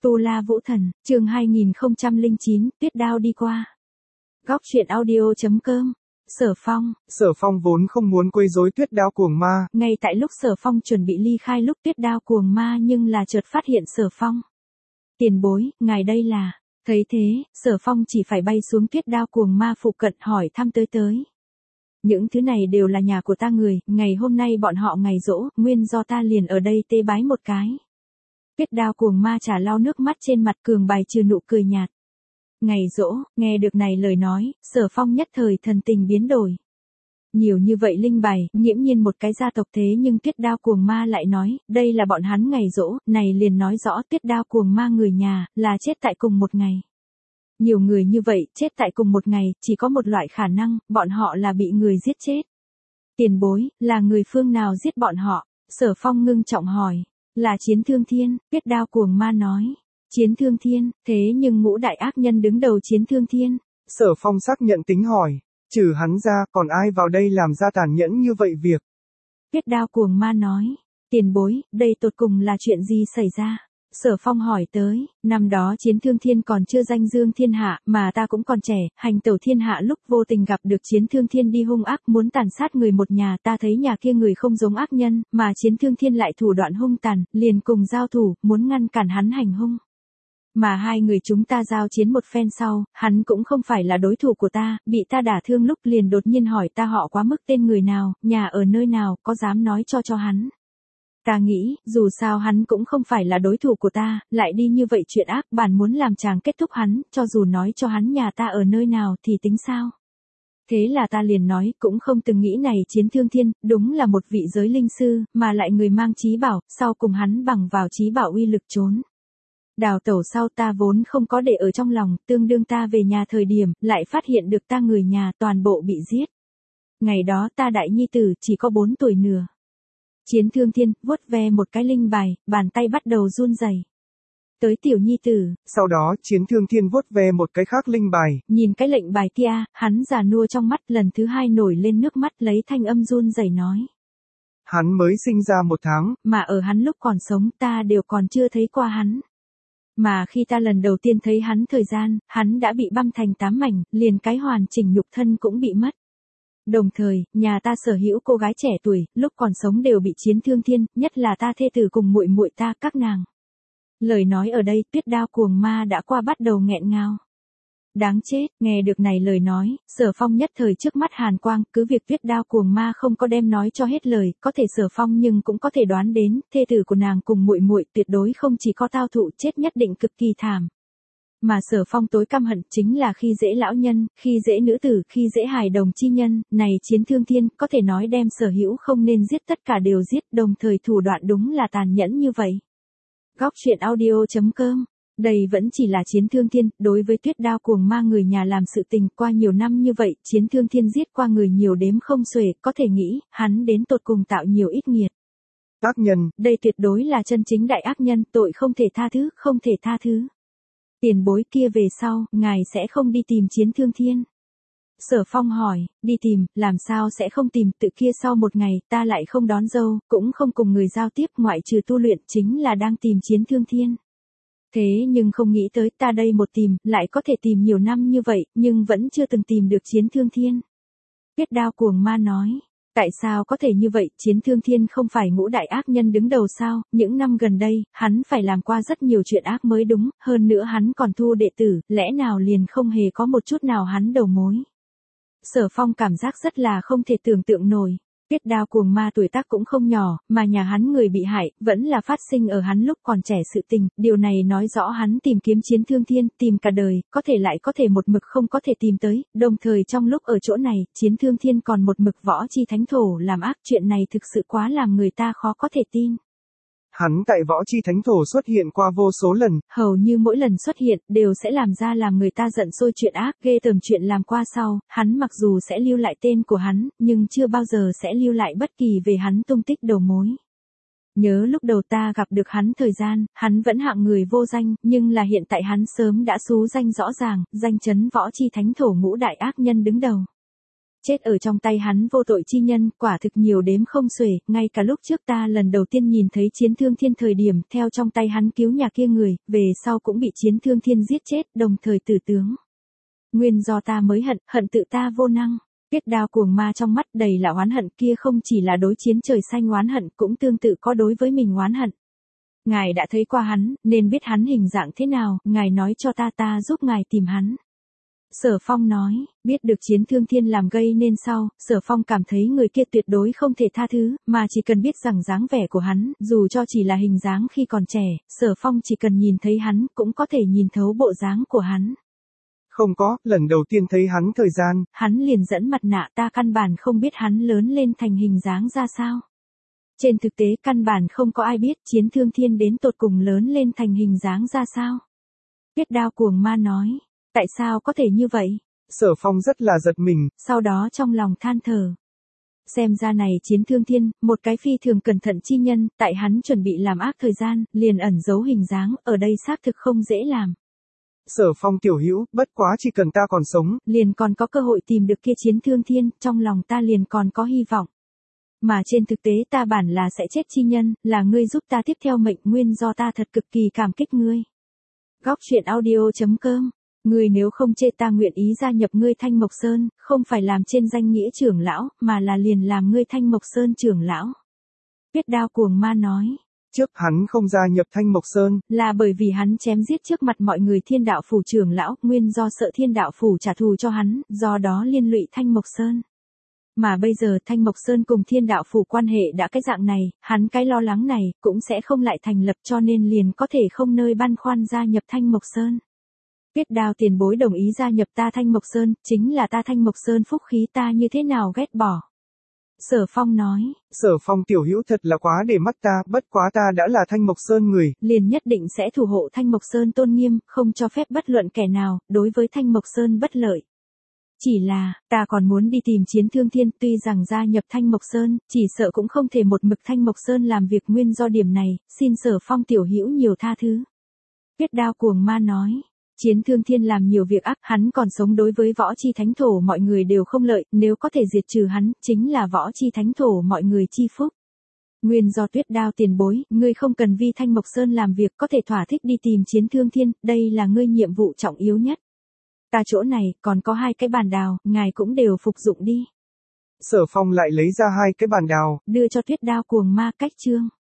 Tu La Vũ Thần, chương 2009, Tuyết Đao đi qua. Góc truyện audio.com. Sở Phong. Sở Phong vốn không muốn quấy rối Tuyết Đao cuồng ma. Ngay tại lúc Sở Phong chuẩn bị ly khai lúc Tuyết Đao cuồng ma nhưng là chợt phát hiện Sở Phong. Tiền bối, ngài đây là. Thấy thế, Sở Phong chỉ phải bay xuống Tuyết Đao cuồng ma phụ cận hỏi thăm tới. Những thứ này đều là nhà của ta người, ngày hôm nay bọn họ ngày giỗ, nguyên do ta liền ở đây tế bái một cái. Tuyết Đao cuồng ma trả lau nước mắt trên mặt cường bài trừ nụ cười nhạt. Ngày giỗ, nghe được này lời nói, Sở Phong nhất thời thần tình biến đổi. Nhiều như vậy linh bài, nghiễm nhiên một cái gia tộc thế nhưng Tuyết Đao cuồng ma lại nói, đây là bọn hắn ngày giỗ, này liền nói rõ Tuyết Đao cuồng ma người nhà, là chết tại cùng một ngày. Nhiều người như vậy, chết tại cùng một ngày, chỉ có một loại khả năng, bọn họ là bị người giết chết. Tiền bối, là người phương nào giết bọn họ? Sở Phong ngưng trọng hỏi. Là Chiến Thương Thiên, Tuyết Đao cuồng ma nói. Chiến Thương Thiên, thế nhưng ngũ đại ác nhân đứng đầu Chiến Thương Thiên. Sở Phong xác nhận tính hỏi, trừ hắn ra, còn ai vào đây làm ra tàn nhẫn như vậy việc? Tuyết Đao cuồng ma nói. Tiền bối, đây tột cùng là chuyện gì xảy ra? Sở Phong hỏi tới, năm đó Chiến Thương Thiên còn chưa danh dương thiên hạ, mà ta cũng còn trẻ, hành tẩu thiên hạ lúc vô tình gặp được Chiến Thương Thiên đi hung ác muốn tàn sát người một nhà, ta thấy nhà kia người không giống ác nhân, mà Chiến Thương Thiên lại thủ đoạn hung tàn, liền cùng giao thủ, muốn ngăn cản hắn hành hung. Mà hai người chúng ta giao chiến một phen sau, hắn cũng không phải là đối thủ của ta, bị ta đả thương lúc liền đột nhiên hỏi ta họ quá mức tên người nào, nhà ở nơi nào, có dám nói cho hắn. Ta nghĩ, dù sao hắn cũng không phải là đối thủ của ta, lại đi như vậy chuyện ác, bản muốn làm chàng kết thúc hắn, cho dù nói cho hắn nhà ta ở nơi nào thì tính sao. Thế là ta liền nói, cũng không từng nghĩ này Chiến Thương Thiên, đúng là một vị giới linh sư, mà lại người mang trí bảo, sau cùng hắn bằng vào trí bảo uy lực trốn. Đào tẩu sau ta vốn không có để ở trong lòng, tương đương ta về nhà thời điểm, lại phát hiện được ta người nhà toàn bộ bị giết. Ngày đó ta đại nhi tử chỉ có 4 tuổi nửa. Chiến Thương Thiên, vuốt ve một cái linh bài, bàn tay bắt đầu run rẩy. Tới tiểu nhi tử. Sau đó, Chiến Thương Thiên vuốt ve một cái khác linh bài. Nhìn cái lệnh bài kia, hắn già nua trong mắt lần thứ hai nổi lên nước mắt lấy thanh âm run rẩy nói. Hắn mới sinh ra 1 tháng. Mà ở hắn lúc còn sống ta đều còn chưa thấy qua hắn. Mà khi ta lần đầu tiên thấy hắn thời gian, hắn đã bị băm thành 8 mảnh, liền cái hoàn chỉnh nhục thân cũng bị mất. Đồng thời, nhà ta sở hữu cô gái trẻ tuổi, lúc còn sống đều bị Chiến Thương Thiên, nhất là ta thê tử cùng muội muội ta các nàng. Lời nói ở đây, Tuyết Đao cuồng ma đã qua bắt đầu nghẹn ngào. Đáng chết, nghe được này lời nói, Sở Phong nhất thời trước mắt hàn quang, cứ việc Tuyết Đao cuồng ma không có đem nói cho hết lời, có thể Sở Phong nhưng cũng có thể đoán đến, thê tử của nàng cùng muội muội tuyệt đối không chỉ có tao thụ chết nhất định cực kỳ thảm. Mà Sở Phong tối căm hận chính là khi dễ lão nhân, khi dễ nữ tử, khi dễ hài đồng chi nhân, này Chiến Thương Thiên, có thể nói đem sở hữu không nên giết tất cả đều giết, đồng thời thủ đoạn đúng là tàn nhẫn như vậy. Góc truyện audio.com. Đây vẫn chỉ là Chiến Thương Thiên, đối với Tuyết Đao cuồng ma người nhà làm sự tình qua nhiều năm như vậy, Chiến Thương Thiên giết qua người nhiều đếm không xuể, có thể nghĩ, hắn đến tột cùng tạo nhiều ít nghiệt. Ác nhân. Đây tuyệt đối là chân chính đại ác nhân, tội không thể tha thứ, không thể tha thứ. Tiền bối kia về sau, ngài sẽ không đi tìm Chiến Thương Thiên. Sở Phong hỏi, đi tìm, làm sao sẽ không tìm, tự kia sau một ngày, ta lại không đón dâu, cũng không cùng người giao tiếp ngoại trừ tu luyện chính là đang tìm Chiến Thương Thiên. Thế nhưng không nghĩ tới ta đây một tìm, lại có thể tìm nhiều năm như vậy, nhưng vẫn chưa từng tìm được Chiến Thương Thiên. Tuyết Đao cuồng ma nói. Tại sao có thể như vậy, Chiến Thương Thiên không phải ngũ đại ác nhân đứng đầu sao, những năm gần đây, hắn phải làm qua rất nhiều chuyện ác mới đúng, hơn nữa hắn còn thu đệ tử, lẽ nào liền không hề có một chút nào hắn đầu mối. Sở Phong cảm giác rất là không thể tưởng tượng nổi. Tuyết Đao cuồng ma tuổi tác cũng không nhỏ, mà nhà hắn người bị hại, vẫn là phát sinh ở hắn lúc còn trẻ sự tình, điều này nói rõ hắn tìm kiếm Chiến Thương Thiên, tìm cả đời, có thể lại có thể một mực không có thể tìm tới, đồng thời trong lúc ở chỗ này, Chiến Thương Thiên còn một mực võ chi thánh thổ làm ác, chuyện này thực sự quá làm người ta khó có thể tin. Hắn tại võ chi thánh thổ xuất hiện qua vô số lần. Hầu như mỗi lần xuất hiện, đều sẽ làm ra làm người ta giận sôi chuyện ác, ghê tởm chuyện làm qua sau, hắn mặc dù sẽ lưu lại tên của hắn, nhưng chưa bao giờ sẽ lưu lại bất kỳ về hắn tung tích đầu mối. Nhớ lúc đầu ta gặp được hắn thời gian, hắn vẫn hạng người vô danh, nhưng là hiện tại hắn sớm đã xú danh rõ ràng, danh chấn võ chi thánh thổ ngũ đại ác nhân đứng đầu. Chết ở trong tay hắn vô tội chi nhân, quả thực nhiều đếm không xuể, ngay cả lúc trước ta lần đầu tiên nhìn thấy Chiến Thương Thiên thời điểm, theo trong tay hắn cứu nhà kia người, về sau cũng bị Chiến Thương Thiên giết chết, đồng thời tử tướng. Nguyên do ta mới hận tự ta vô năng. Tuyết Đao cuồng ma trong mắt đầy là oán hận, kia không chỉ là đối Chiến Trời Xanh oán hận, cũng tương tự có đối với mình oán hận. Ngài đã thấy qua hắn, nên biết hắn hình dạng thế nào, ngài nói cho ta giúp ngài tìm hắn. Sở Phong nói, biết được Chiến Thương Thiên làm gây nên sau, Sở Phong cảm thấy người kia tuyệt đối không thể tha thứ, mà chỉ cần biết rằng dáng vẻ của hắn, dù cho chỉ là hình dáng khi còn trẻ, Sở Phong chỉ cần nhìn thấy hắn, cũng có thể nhìn thấu bộ dáng của hắn. Không có, lần đầu tiên thấy hắn thời gian. Hắn liền dẫn mặt nạ, ta căn bản không biết hắn lớn lên thành hình dáng ra sao. Trên thực tế căn bản không có ai biết Chiến Thương Thiên đến tột cùng lớn lên thành hình dáng ra sao. Tuyết Đao cuồng ma nói, tại sao có thể như vậy? Sở Phong rất là giật mình. Sau đó trong lòng than thở. Xem ra này Chiến Thương Thiên, một cái phi thường cẩn thận chi nhân, tại hắn chuẩn bị làm ác thời gian, liền ẩn giấu hình dáng, ở đây xác thực không dễ làm. Sở Phong tiểu hữu, bất quá chỉ cần ta còn sống, liền còn có cơ hội tìm được kia Chiến Thương Thiên, trong lòng ta liền còn có hy vọng. Mà trên thực tế ta bản là sẽ chết chi nhân, là ngươi giúp ta tiếp theo mệnh, nguyên do ta thật cực kỳ cảm kích ngươi. Góc truyện audio.com. Ngươi nếu không chê ta nguyện ý gia nhập ngươi Thanh Mộc Sơn, không phải làm trên danh nghĩa trưởng lão, mà là liền làm ngươi Thanh Mộc Sơn trưởng lão. Tuyết Đao cuồng ma nói. Trước hắn không gia nhập Thanh Mộc Sơn, là bởi vì hắn chém giết trước mặt mọi người Thiên Đạo Phủ trưởng lão, nguyên do sợ Thiên Đạo Phủ trả thù cho hắn, do đó liên lụy Thanh Mộc Sơn. Mà bây giờ Thanh Mộc Sơn cùng Thiên Đạo Phủ quan hệ đã cái dạng này, hắn cái lo lắng này, cũng sẽ không lại thành lập, cho nên liền có thể không nơi băn khoăn gia nhập Thanh Mộc Sơn. Tuyết Đao tiền bối đồng ý gia nhập ta Thanh Mộc Sơn, chính là ta Thanh Mộc Sơn phúc khí, ta như thế nào ghét bỏ. Sở Phong nói, Sở Phong tiểu hữu thật là quá để mắt ta, bất quá ta đã là Thanh Mộc Sơn người, liền nhất định sẽ thủ hộ Thanh Mộc Sơn tôn nghiêm, không cho phép bất luận kẻ nào, đối với Thanh Mộc Sơn bất lợi. Chỉ là, ta còn muốn đi tìm Chiến Thương Thiên, tuy rằng gia nhập Thanh Mộc Sơn, chỉ sợ cũng không thể một mực Thanh Mộc Sơn làm việc, nguyên do điểm này, xin Sở Phong tiểu hữu nhiều tha thứ. Tuyết Đao cuồng ma nói, Chiến Thương Thiên làm nhiều việc ác, hắn còn sống đối với võ chi thánh thổ mọi người đều không lợi, nếu có thể diệt trừ hắn, chính là võ chi thánh thổ mọi người chi phúc. Nguyên do Tuyết Đao tiền bối, ngươi không cần vì Thanh Mộc Sơn làm việc, có thể thỏa thích đi tìm Chiến Thương Thiên, đây là ngươi nhiệm vụ trọng yếu nhất. Ta chỗ này, còn có 2 cái bàn đào, ngài cũng đều phục dụng đi. Sở Phong lại lấy ra 2 cái bàn đào, đưa cho Tuyết Đao cuồng ma cách chương.